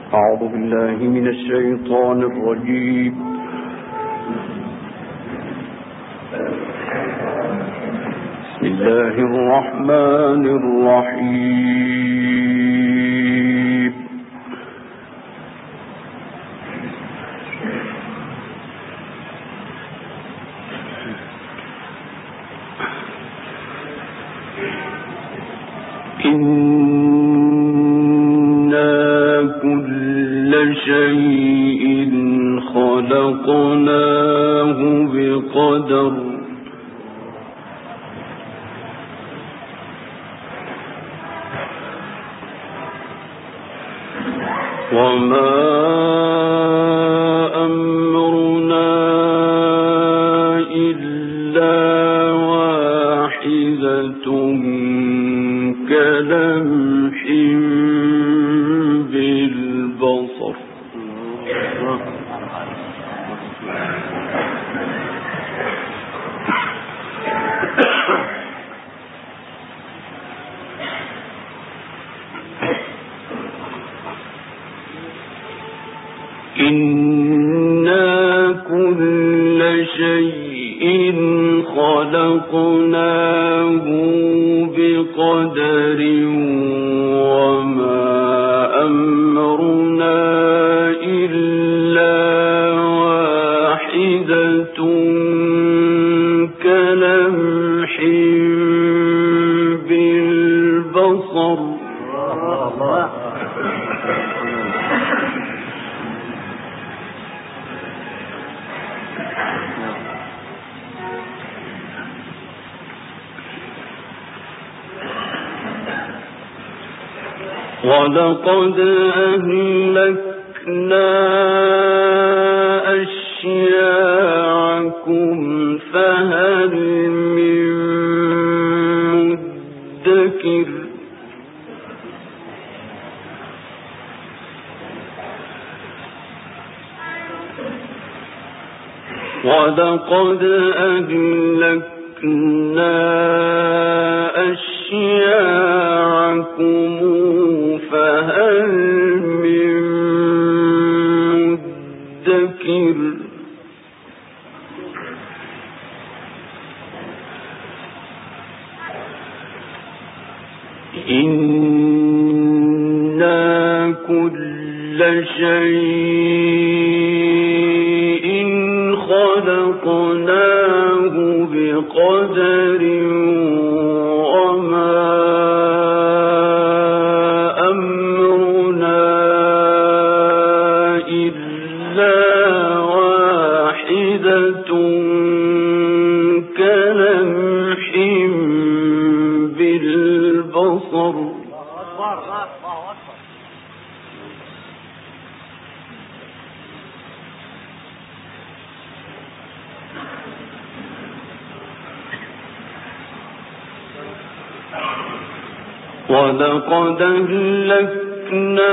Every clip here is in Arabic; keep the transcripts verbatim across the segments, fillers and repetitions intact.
أعوذ بالله من الشيطان الرجيم. بسم الله الرحمن الرحيم. إنا كل شيء خلقناه بقدر وما أمرنا إلا واحدة كلمح بالبصر. إنا كل شيء خلقناه بقدر وما أمرنا إلا واحدة كلمح بالبصر. ولقد أهلكنا أشياعكم فهل من مدكر. ولقد أهلكنا أشياعكم فهل من مدكر. إنا كل شيء خلقناه بقدر وما أمرنا إلا واحدة كلمح بالبصر. ولقد أهلكنا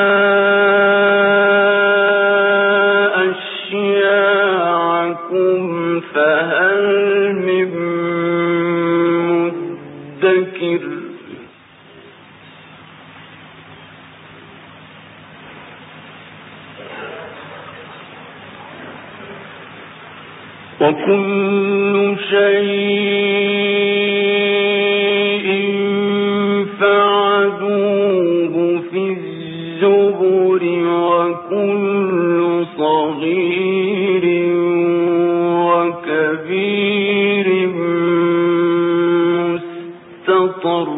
أشياعكم فهل من مدكر. وكل شيء فعلوه في الزبر وكل صغير وكبير مستطر.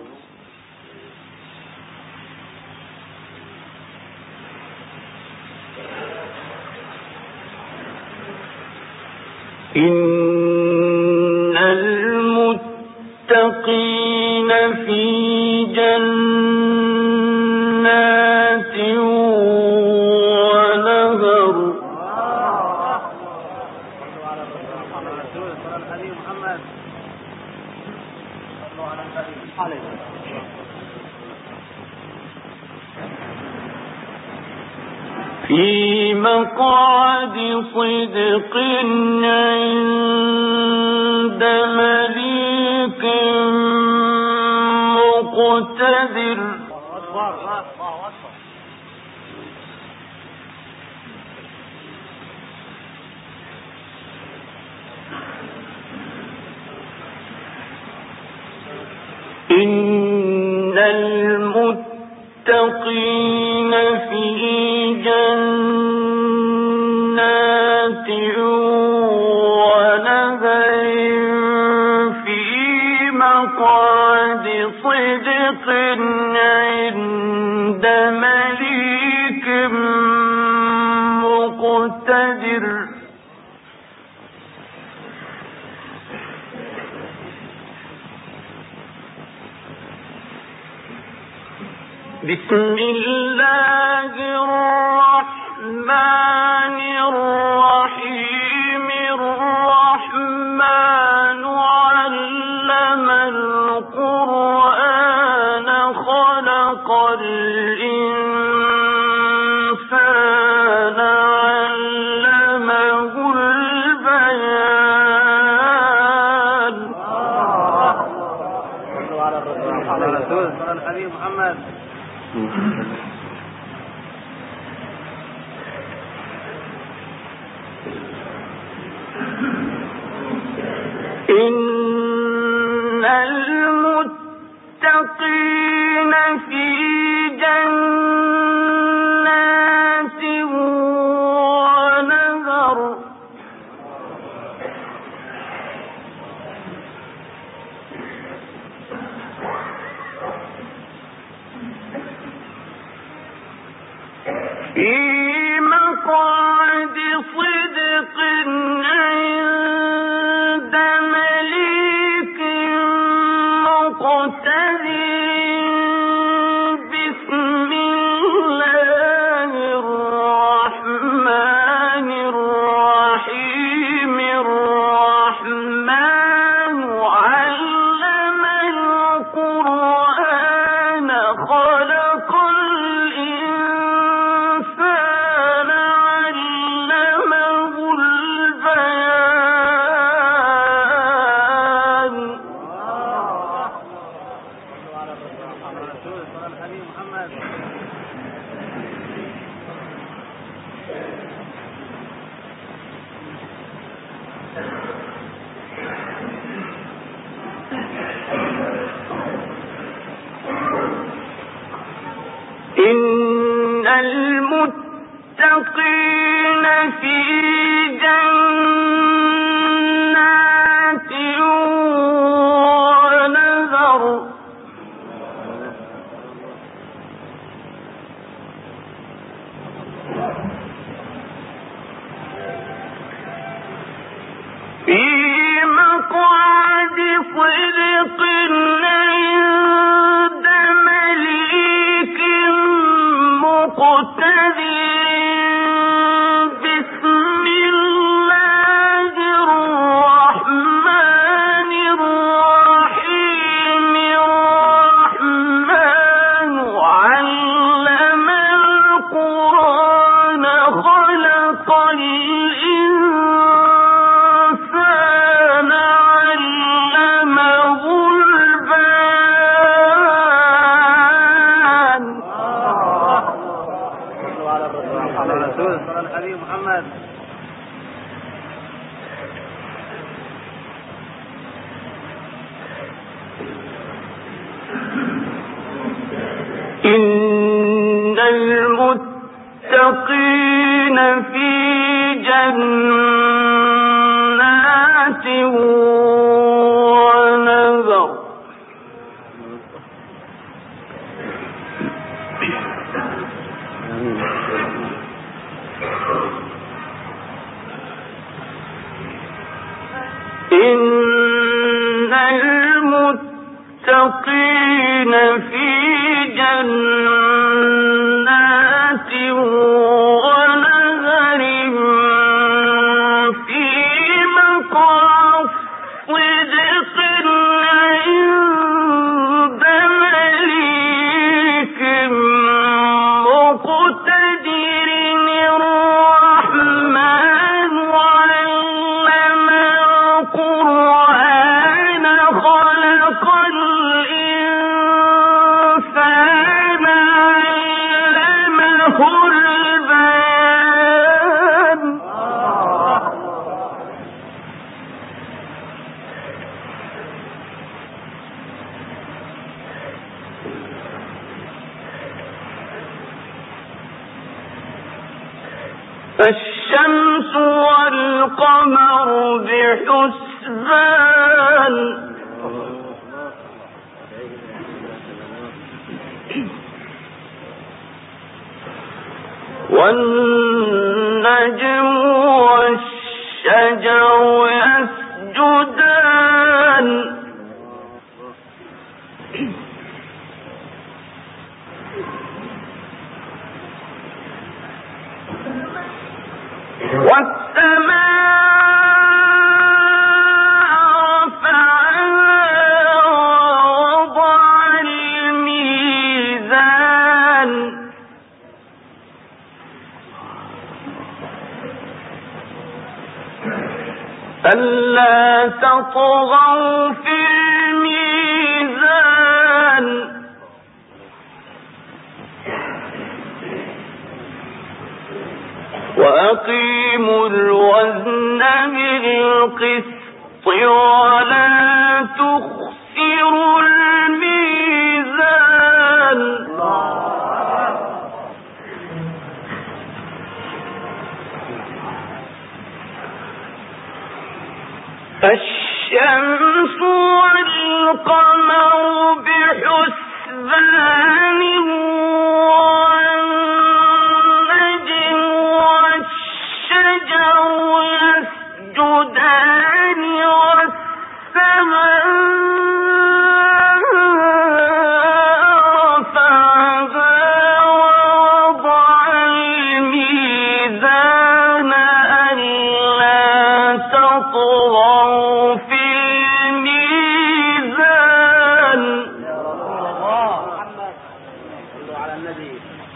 إن المتقين في جنات ونهر. في مقعد صدق عند مليك مقتدر. إن المتقين في جنات ونهر في مقعد صدق عند مليك مقتدر. بسم الله الرحمن الرحيم. الرحمن علم القرآن خلق الإنسان علمه البيان. على رسول الحبيب محمد. إن المتقين في جنات ونهر. في مقعد صدق عند مليك مقتدر. بسم الله الرحمن الرحيم. الرحمن علم القرآن خلق الإنسان علمه البيان. إن المتقين في جنات ونهر. في مقعد صدق عند مليك مقتدر. بسم الله الرحمن الرحيم. الرحمن علم القرآن خلق الإنسان علمه البيان. على رسول الحبيب محمد. إن المتقين في جنات ونهر. إن المتقين في جنات ونهر في مقعد صدق عند مليك مقتدر. الرحمن علم القرآن خلق الإنسان الشمس والقمر بحسبان والنجم والشجر يسجدان والسماء رفعها ووضع الميزان ألا تطغوا في الميزان وأقيموا الوزن بالقسط ولا تخسروا الميزان الشمس والقمر بحسبان والنجم والشجر يسجدان والسماء رفعها ووضع الميزان ألا تطغوا في الميزان على النبي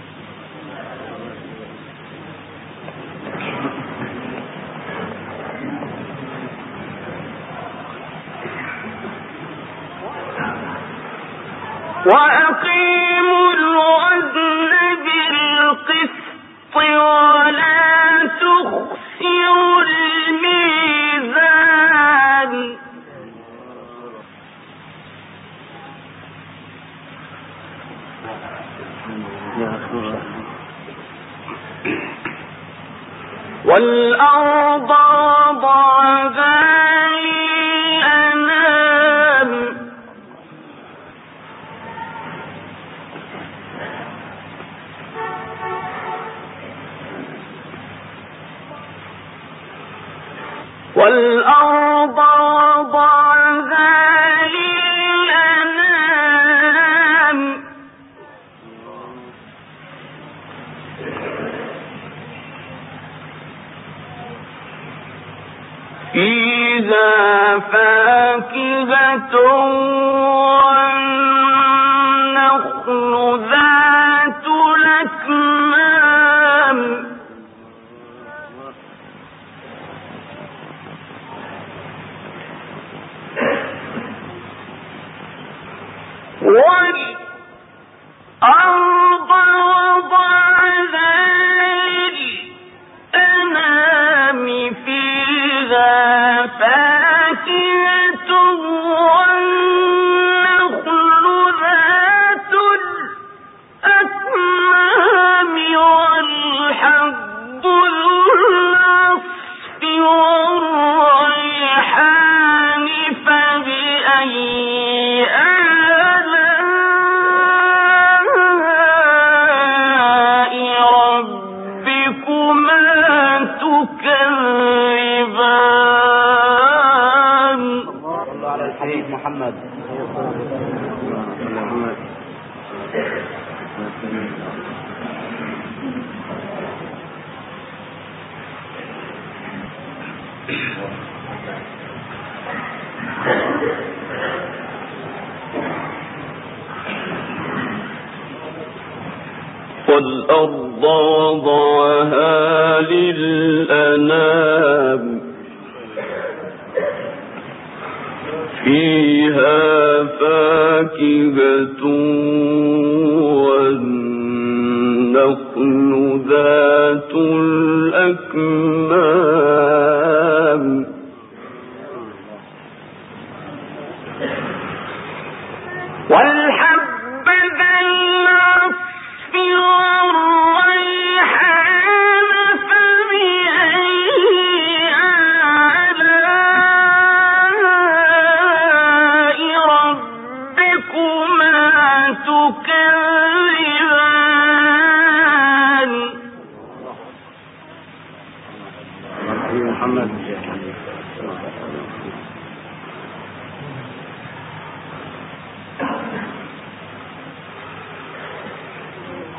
وأقيموا الوزن بالقسط ولا تخسروا الميزان والأرض وضعها للأنام والأرض وضعها للأنام فيها فاكهة والنخل ذات الأكمام والأرض وضعها للأنام فيها فاكهة والنخل ذات الأكمام والحب ذو العصف والريحان فبأي آلاء ربكما تكذبان صلوا على الحبيب محمد والأرض وضعها للأنام فيها فاكهة والنخل ذات الأكمام والحب ذا العصف والريحان فبأي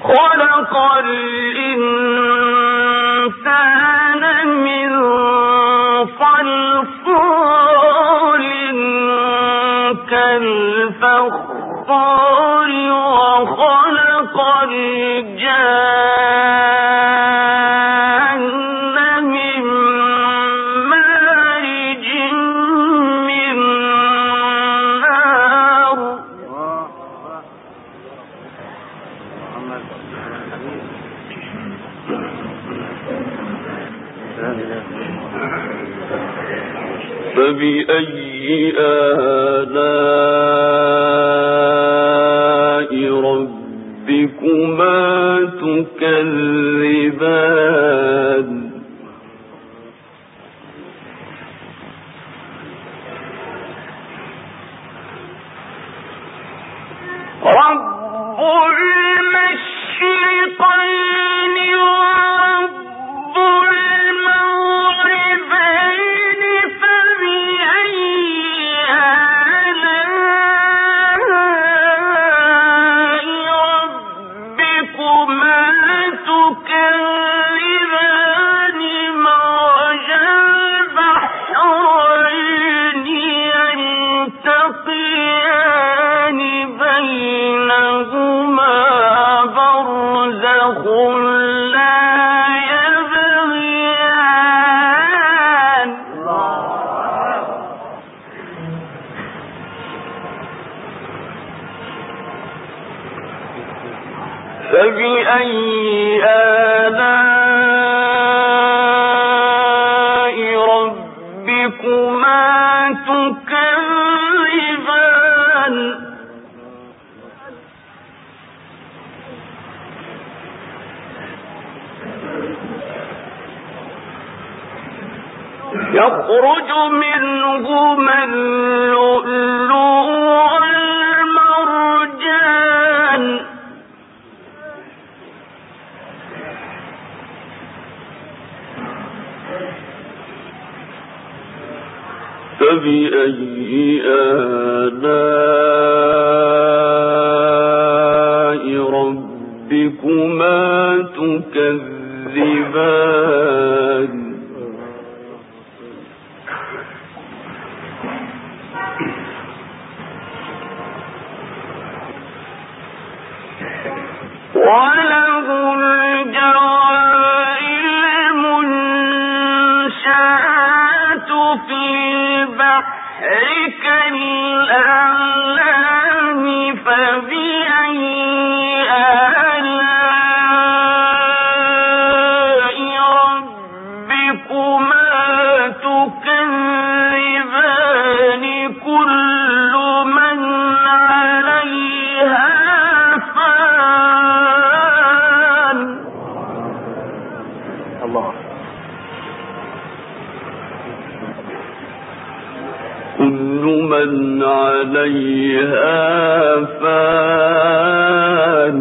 خلق الإنسان من صلصال كالفخار وخلق الجان من مارج من نار فبأي آلاء ربكما تكذبان رب المشرقين ورب المغربين فبأي آلاء ربكما تكذبان مرج البحرين يلتقيان بينهما برزخ لا يبغيان فبأي آلاء ربكما تكذبان يخرج منهما اللؤلؤ والمرجان فبأي آلاء ربكما تكذبان وله الجوار المنشآت في البحر كالأعلام فبأي آلاء ربكما تكذبان كل من عليها فان الله كل من عليها فان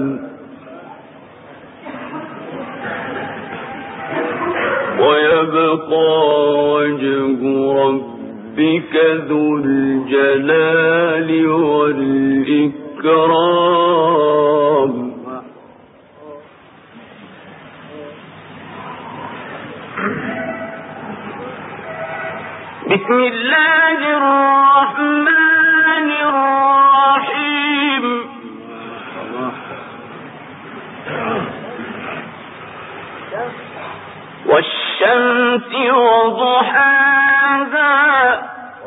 ويبقى وجه ربك ذو الجلال والإكرام بسم الله الرحمن الرحيم والشمس وضحاها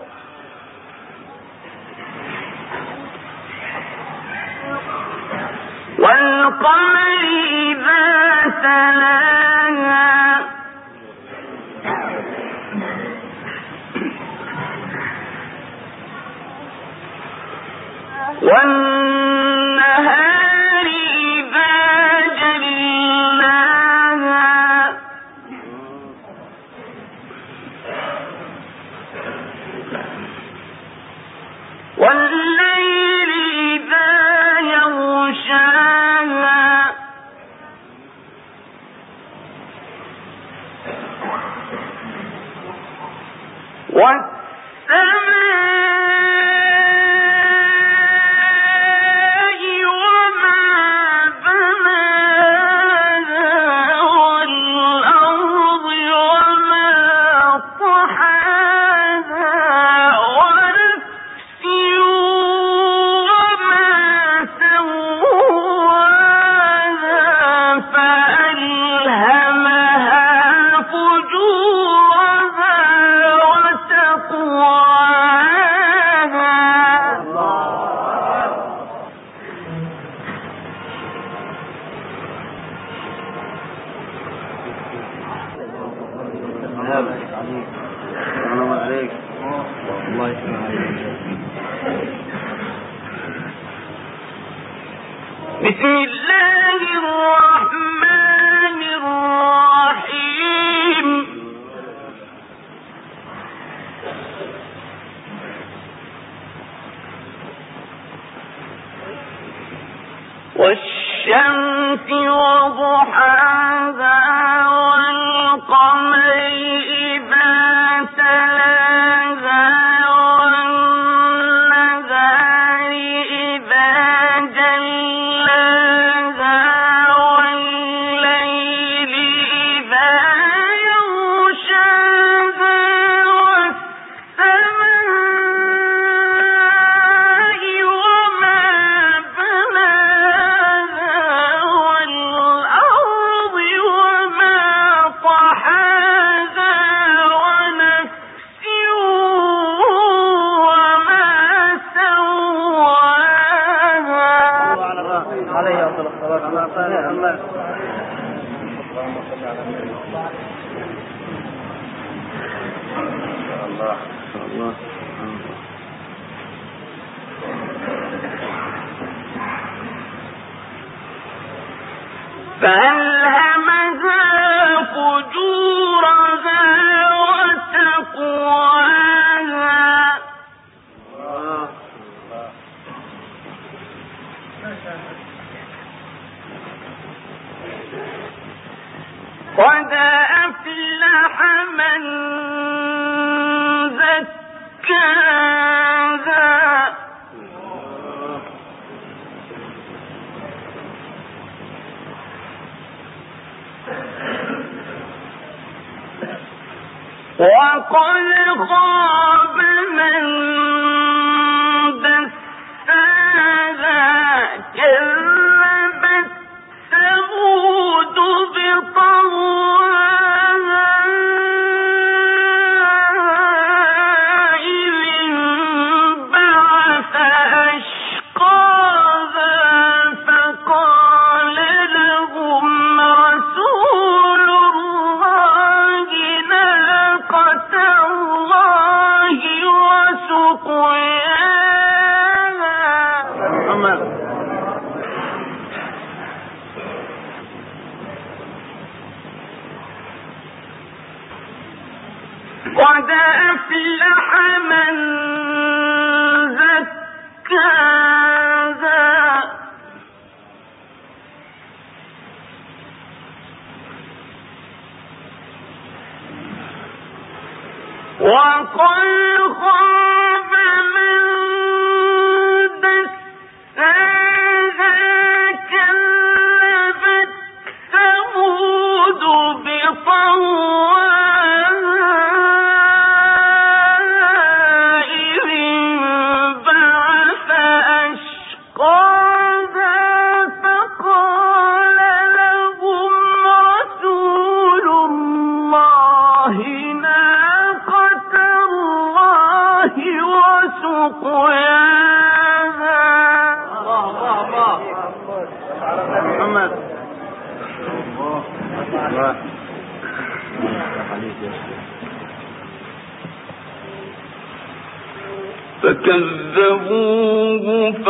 والقمر إذا تلاها والنهار إذا جلاها والليل إذا يغشاها والسماء وما بناها الله عليك. الله يسلم عليك. بسم الله الرحمن الرحيم. والشمس وضحاها والقمر إذا تلاها والنهار إذا جلاها والليل إذا يغشاها والسماء وما بناها والأرض وما طحاها ونفس وما سواها. عليه أفضل الصلاة والسلام. الله الله فألهمها فجورها وتقواها. قد أفلح من زكاها وقد خاب من دساها. كذبت ثمود بطغواها إذ انبعث أشقاها فقال لهم رسول الله ناقة الله وسقياها. محمد قد أفلح من زكاها وقد خاب من دساها. كذبت ثمود بطغواها إذ انبعث أشقاها فقال لهم رسول الله ناقة الله وسقياها. محمد فكذبوه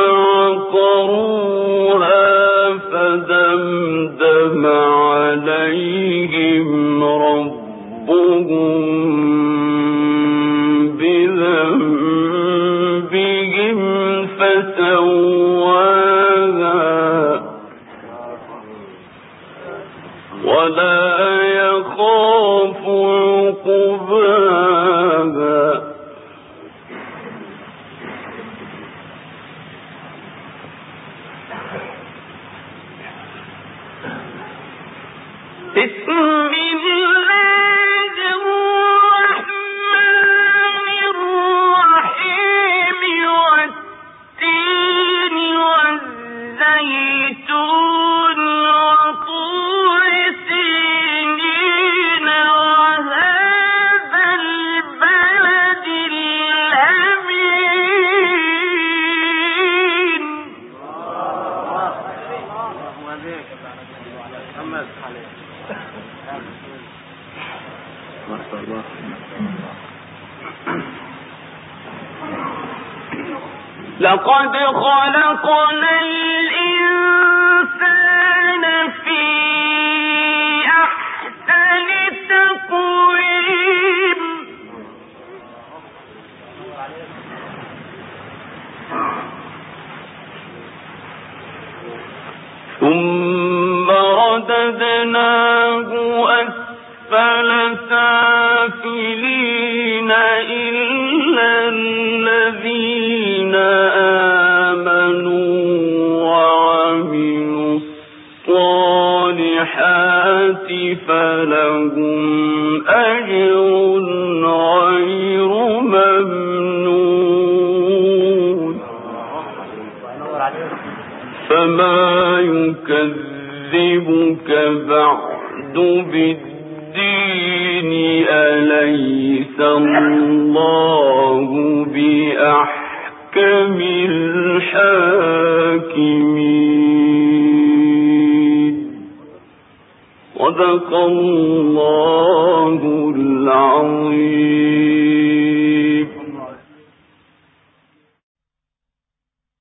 فعقروها فدمدم عليهم ربهم بذنبهم فسواها ولا يخاف عقباها. بسم الله الرحمن الرحيم. والتين والزيتون وطور سينين وهذا البلد الأمين. لقد خلقنا الإنسان في أحسن تقويم ثم رددناه أسفل سافلين إلا الذين آمنوا وعملوا الصالحات فلهم أجر غير ممنون فما يكذبك بعد بالدين أليس الله بأحكم الحاكمين صدق الله العظيم.